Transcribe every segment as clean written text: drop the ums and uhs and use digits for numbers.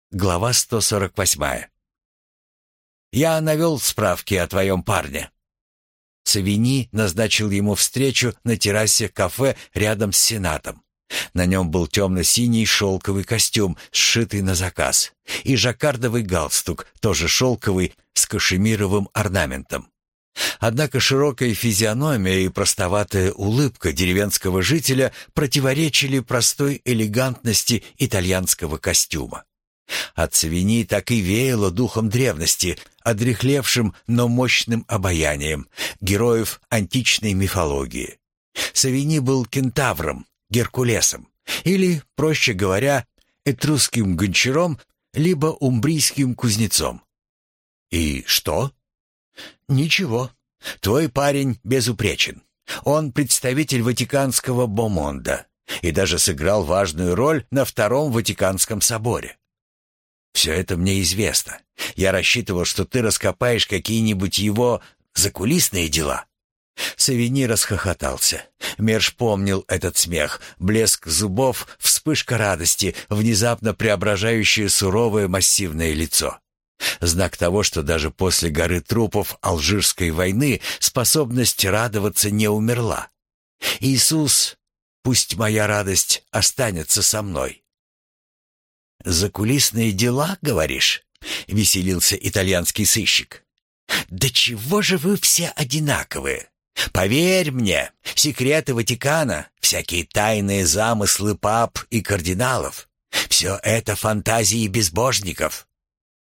Глава 148. «Я навел справки о твоем парне». Савини назначил ему встречу на террасе кафе рядом с Сенатом. На нем был темно-синий шелковый костюм, сшитый на заказ, и жаккардовый галстук, тоже шелковый, с кашемировым орнаментом. Однако широкая физиономия и простоватая улыбка деревенского жителя противоречили простой элегантности итальянского костюма. От Савини так и веяло духом древности, одряхлевшим, но мощным обаянием героев античной мифологии. Савини был кентавром, Геркулесом, или, проще говоря, этрусским гончаром, либо умбрийским кузнецом. «И что?» «Ничего. Твой парень безупречен. Он представитель Ватиканского бомонда и даже сыграл важную роль на Втором Ватиканском соборе. Все это мне известно. Я рассчитывал, что ты раскопаешь какие-нибудь его закулисные дела». Савини расхохотался. Мерш помнил этот смех, блеск зубов, вспышка радости, внезапно преображающее суровое массивное лицо. Знак того, что даже после горы трупов Алжирской войны способность радоваться не умерла. «Иисус, пусть моя радость останется со мной». «Закулисные дела, говоришь?» — веселился итальянский сыщик. «Да чего же вы все одинаковые? Поверь мне, секреты Ватикана, всякие тайные замыслы пап и кардиналов — все это фантазии безбожников».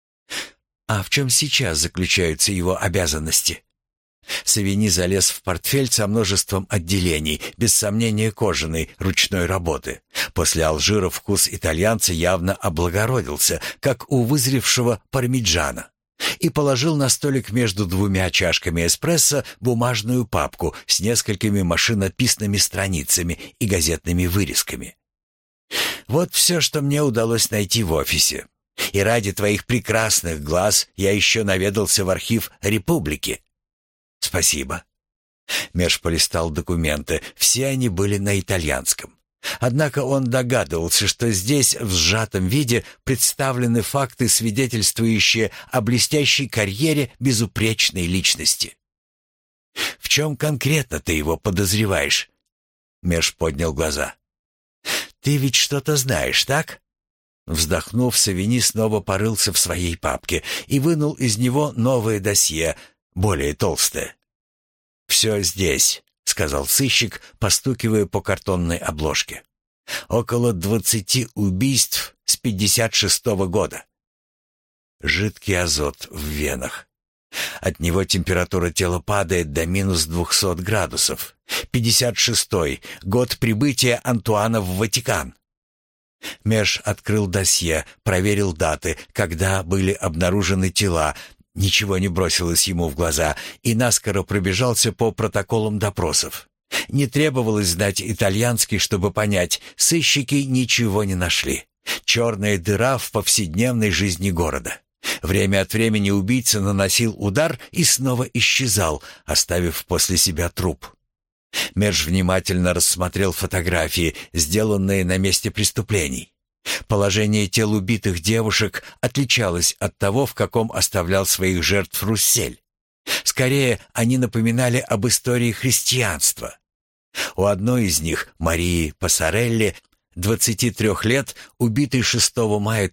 «А в чем сейчас заключаются его обязанности?» Савини залез в портфель со множеством отделений, без сомнения кожаной, ручной работы. После Алжира вкус итальянца явно облагородился, как у вызревшего пармиджана, и положил на столик между двумя чашками эспрессо бумажную папку с несколькими машинописными страницами и газетными вырезками. «Вот все, что мне удалось найти в офисе. И ради твоих прекрасных глаз я еще наведался в архив «Републики». «Спасибо». Мерш полистал документы, все они были на итальянском. Однако он догадывался, что здесь в сжатом виде представлены факты, свидетельствующие о блестящей карьере безупречной личности. «В чем конкретно ты его подозреваешь?» Мерш поднял глаза. «Ты ведь что-то знаешь, так?» Вздохнув, Савини снова порылся в своей папке и вынул из него новое досье, более толстое. «Все здесь», — сказал сыщик, постукивая по картонной обложке. «Около 20 убийств с 56-го года. Жидкий азот в венах. От него температура тела падает до минус 200 градусов. 56-й — год прибытия Антуана в Ватикан». Мерш открыл досье, проверил даты, когда были обнаружены тела. Ничего не бросилось ему в глаза, и наскоро пробежался по протоколам допросов. Не требовалось знать итальянский, чтобы понять, сыщики ничего не нашли. Черная дыра в повседневной жизни города. Время от времени убийца наносил удар и снова исчезал, оставив после себя труп. Мерш внимательно рассмотрел фотографии, сделанные на месте преступлений. Положение тел убитых девушек отличалось от того, в каком оставлял своих жертв Руссель. Скорее, они напоминали об истории христианства. У одной из них, Марии Пассарелли, 23 лет, убитой 6 мая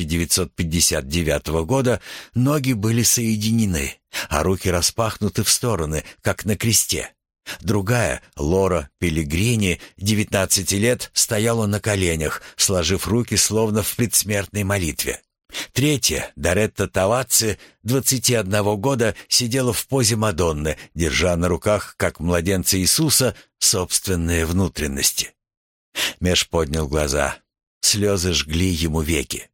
1959 года, ноги были соединены, а руки распахнуты в стороны, как на кресте. Другая, Лора Пеллегрини, 19 лет, стояла на коленях, сложив руки словно в предсмертной молитве. Третья, Доретта Тавацци, 21 года, сидела в позе Мадонны, держа на руках, как младенца Иисуса, собственные внутренности. Мерш поднял глаза. Слезы жгли ему веки.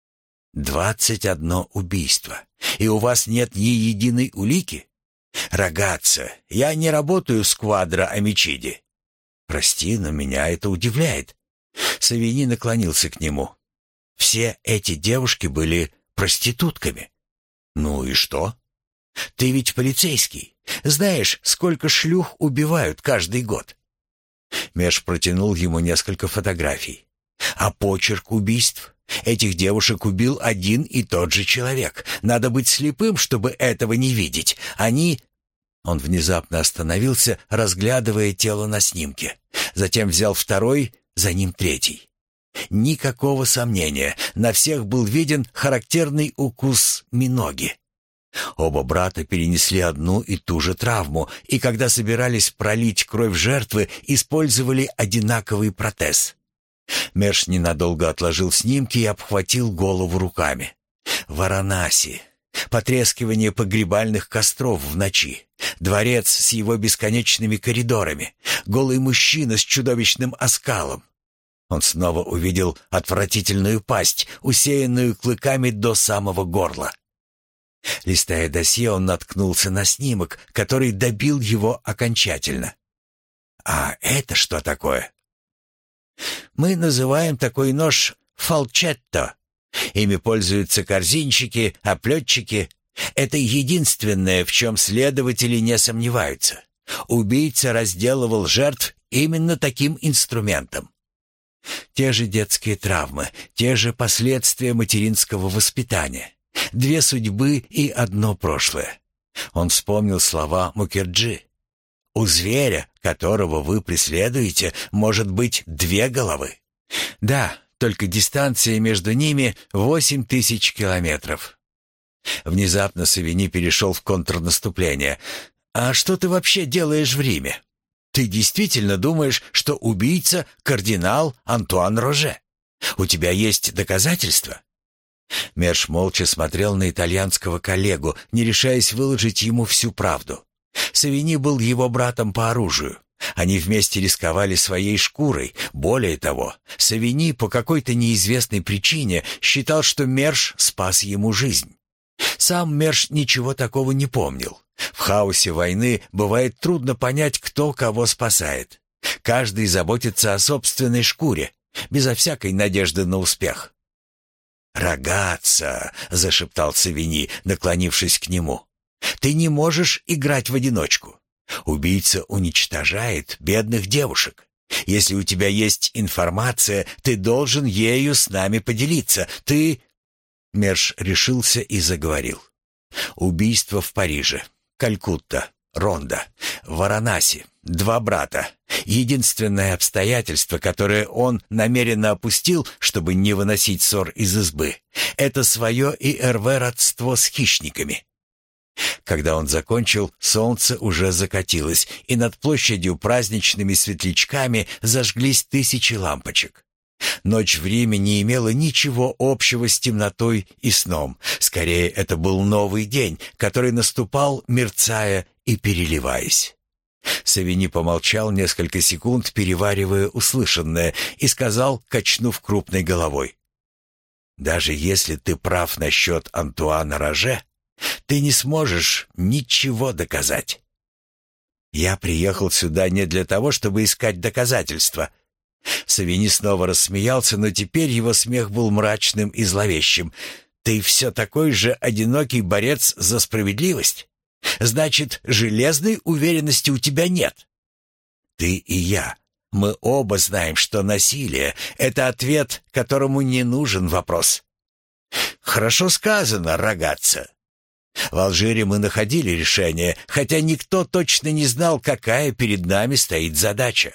21 убийство. И у вас нет ни единой улики? Рагаццо, я не работаю с Квадро Амичиди. Прости, но меня это удивляет. Савини наклонился к нему. Все эти девушки были проститутками. Ну и что? Ты ведь полицейский. Знаешь, сколько шлюх убивают каждый год? Мерш протянул ему несколько фотографий. А почерк убийств? Этих девушек убил один и тот же человек. Надо быть слепым, чтобы этого не видеть. Они...» Он внезапно остановился, разглядывая тело на снимке. Затем взял второй, за ним третий. Никакого сомнения, на всех был виден характерный укус миноги. Оба брата перенесли одну и ту же травму, и когда собирались пролить кровь жертвы, использовали одинаковый протез. Мерш ненадолго отложил снимки и обхватил голову руками. Варанаси. Потрескивание погребальных костров в ночи. Дворец с его бесконечными коридорами. Голый мужчина с чудовищным оскалом. Он снова увидел отвратительную пасть, усеянную клыками до самого горла. Листая досье, он наткнулся на снимок, который добил его окончательно. «А это что такое?» «Мы называем такой нож фалчетто. Ими пользуются корзинщики, оплетчики. Это единственное, в чем следователи не сомневаются. Убийца разделывал жертв именно таким инструментом. Те же детские травмы, те же последствия материнского воспитания. Две судьбы и одно прошлое». Он вспомнил слова Мукерджи. «У зверя, которого вы преследуете, может быть две головы». Да, только дистанция между ними 8000 километров. Внезапно Савини перешел в контрнаступление. «А что ты вообще делаешь в Риме? Ты действительно думаешь, что убийца — кардинал Антуан Роже? У тебя есть доказательства?» Мерш молча смотрел на итальянского коллегу, не решаясь выложить ему всю правду. Савини был его братом по оружию. Они вместе рисковали своей шкурой. Более того, Савини по какой-то неизвестной причине считал, что Мерш спас ему жизнь. Сам Мерш ничего такого не помнил. В хаосе войны бывает трудно понять, кто кого спасает. Каждый заботится о собственной шкуре, безо всякой надежды на успех. «Рагаццо», — зашептал Савини, наклонившись к нему, — «ты не можешь играть в одиночку. Убийца уничтожает бедных девушек. Если у тебя есть информация, ты должен ею с нами поделиться. Ты...» Мерш решился и заговорил. «Убийство в Париже, Калькутта, Ронда, Варанаси, 2 брата. Единственное обстоятельство, которое он намеренно опустил, чтобы не выносить ссор из избы, это свое ИРВ-родство с хищниками». Когда он закончил, солнце уже закатилось, и над площадью праздничными светлячками зажглись 1000 лампочек. Ночь в Риме не имела ничего общего с темнотой и сном. Скорее, это был новый день, который наступал, мерцая и переливаясь. Савини помолчал несколько секунд, переваривая услышанное, и сказал, качнув крупной головой: «Даже если ты прав насчет Антуана Роже, ты не сможешь ничего доказать». «Я приехал сюда не для того, чтобы искать доказательства». Савини снова рассмеялся, но теперь его смех был мрачным и зловещим. «Ты все такой же одинокий борец за справедливость? Значит, железной уверенности у тебя нет?» «Ты и я. Мы оба знаем, что насилие — это ответ, которому не нужен вопрос». «Хорошо сказано, Рагаццо. В Алжире мы находили решение, хотя никто точно не знал, какая перед нами стоит задача.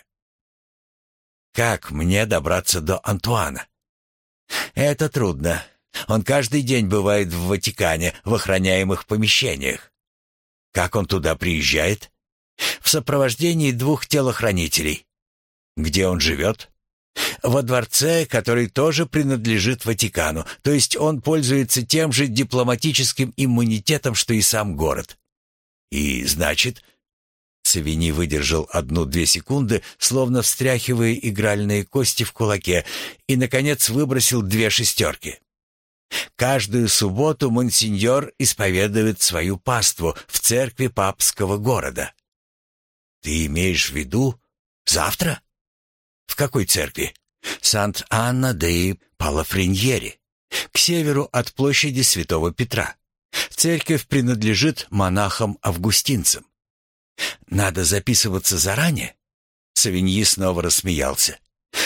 Как мне добраться до Антуана? Это трудно. Он каждый день бывает в Ватикане, в охраняемых помещениях. Как он туда приезжает? В сопровождении 2 телохранителей. Где он живет? Во дворце, который тоже принадлежит Ватикану, то есть он пользуется тем же дипломатическим иммунитетом, что и сам город. И значит... Савини выдержал 1-2 секунды, словно встряхивая игральные кости в кулаке, и, наконец, выбросил 2 шестерки. «Каждую субботу монсеньор исповедует свою паству в церкви папского города». «Ты имеешь в виду завтра?» «В какой церкви?» «Сант-Анна де Палафреньери, к северу от площади Святого Петра. Церковь принадлежит монахам-августинцам». «Надо записываться заранее?» Савиньи снова рассмеялся.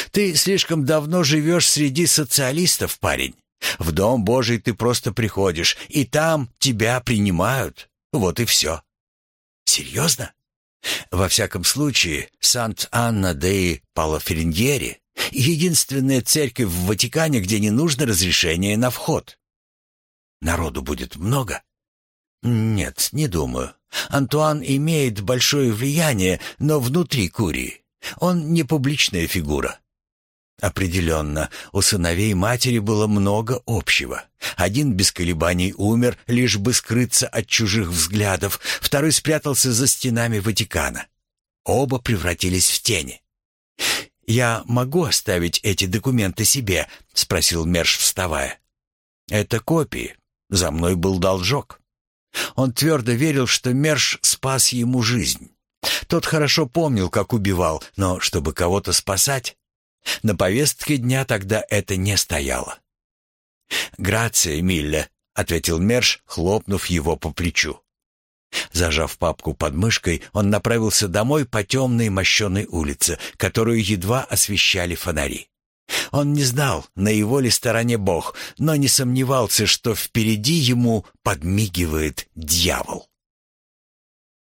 Ты слишком давно живешь среди социалистов, парень. В Дом Божий ты просто приходишь, и там тебя принимают. Вот и все. Серьезно? Во всяком случае, Сант-Анна-деи-Палаференьери — единственная церковь в Ватикане, где не нужно разрешения на вход. Народу будет много? Нет, не думаю. Антуан имеет большое влияние, но внутри Курии. Он не публичная фигура. Определенно, у сыновей матери было много общего. Один без колебаний умер, лишь бы скрыться от чужих взглядов, второй спрятался за стенами Ватикана. Оба превратились в тени. «Я могу оставить эти документы себе?» — спросил Мерш, вставая. «Это копии. За мной был должок». Он твердо верил, что Мерш спас ему жизнь. Тот хорошо помнил, как убивал, но чтобы кого-то спасать... На повестке дня тогда это не стояло. «Грация, Милля», — ответил Мерш, хлопнув его по плечу. Зажав папку под мышкой, он направился домой по темной мощеной улице, которую едва освещали фонари. Он не знал, на его ли стороне Бог, но не сомневался, что впереди ему подмигивает дьявол.